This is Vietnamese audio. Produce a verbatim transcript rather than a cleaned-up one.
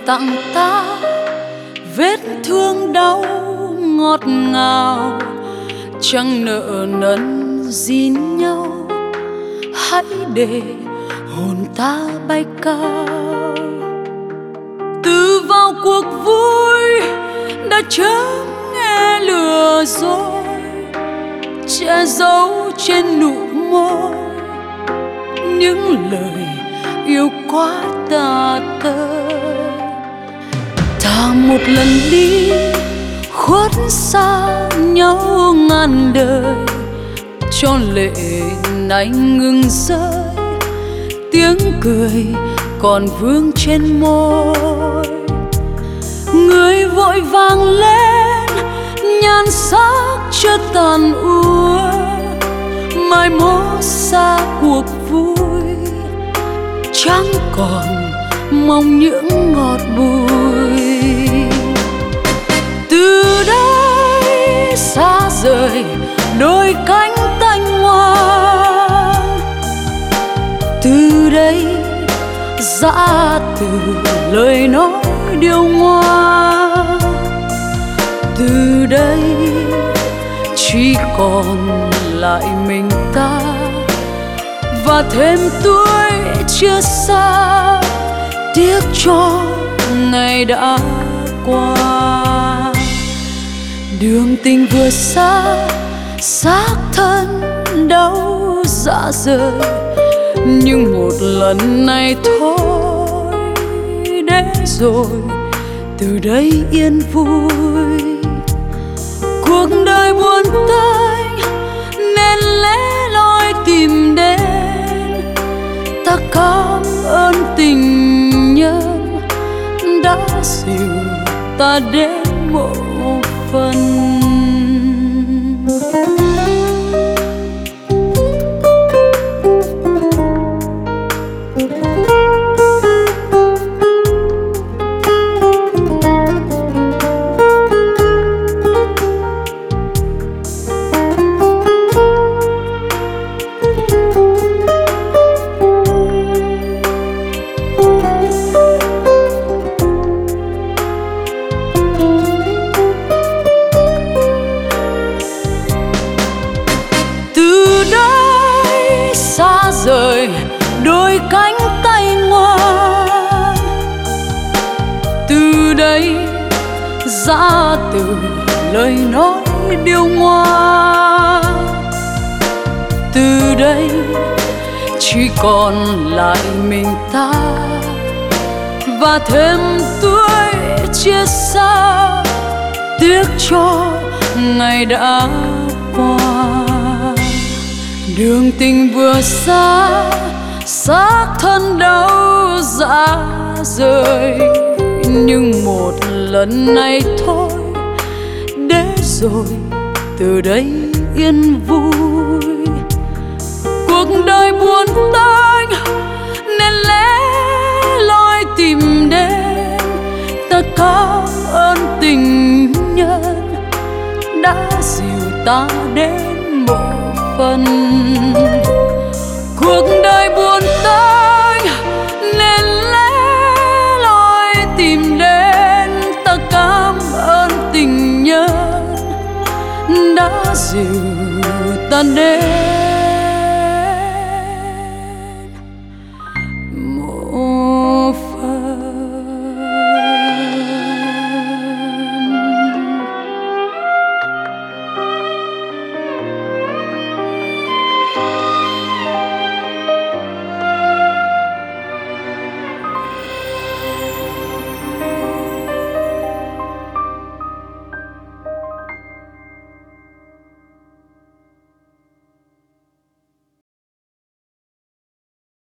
tặng ta vết thương đau ngọt ngào, chẳng nợ nần gìn nhau. Hãy để hồn ta bay cao, từ vào cuộc vui đã chớm nghe lừa dối, che giấu trên nụ môi những lời yêu quá tà tơi. Ta một lần đi khuất xa nhau ngàn đời, cho lệ này ngừng rơi, tiếng cười còn vương trên môi. Người vội vàng lên, nhan sắc chưa tàn úa, mai mốt xa cuộc vui, chẳng còn mong những ngọt bùi. Từ đây xa rời đôi cánh tanh ngoan, từ đây giã từ lời nói điều ngoa, từ đây chỉ còn lại mình ta và thêm tuổi chưa xa, tiếc cho ngày đã qua. Đường tình vừa xa, xác thân đau rã rời, nhưng một lần này thôi để rồi từ đây yên vui. Cuộc đời buồn tênh nên lẽ loi tìm đến, ta cảm ơn tình nhân đã dìu ta đến một phần. Rời đôi cánh tay ngoan, từ đây giã từ lời nói điều ngoa, từ đây chỉ còn lại mình ta và thêm tuổi chia xa, tiếc cho ngày đã qua. Đường tình vừa xa, xác thân đau rã rời, nhưng một lần này thôi để rồi từ đây yên vui. Cuộc đời buồn tênh nên lẽ loi tìm đến, ta cảm ơn tình nhân đã dìu ta đến một phần. Cuộc đời buồn tênh nên lẽ loi tìm đến, ta cảm ơn tình nhân đã dìu ta đến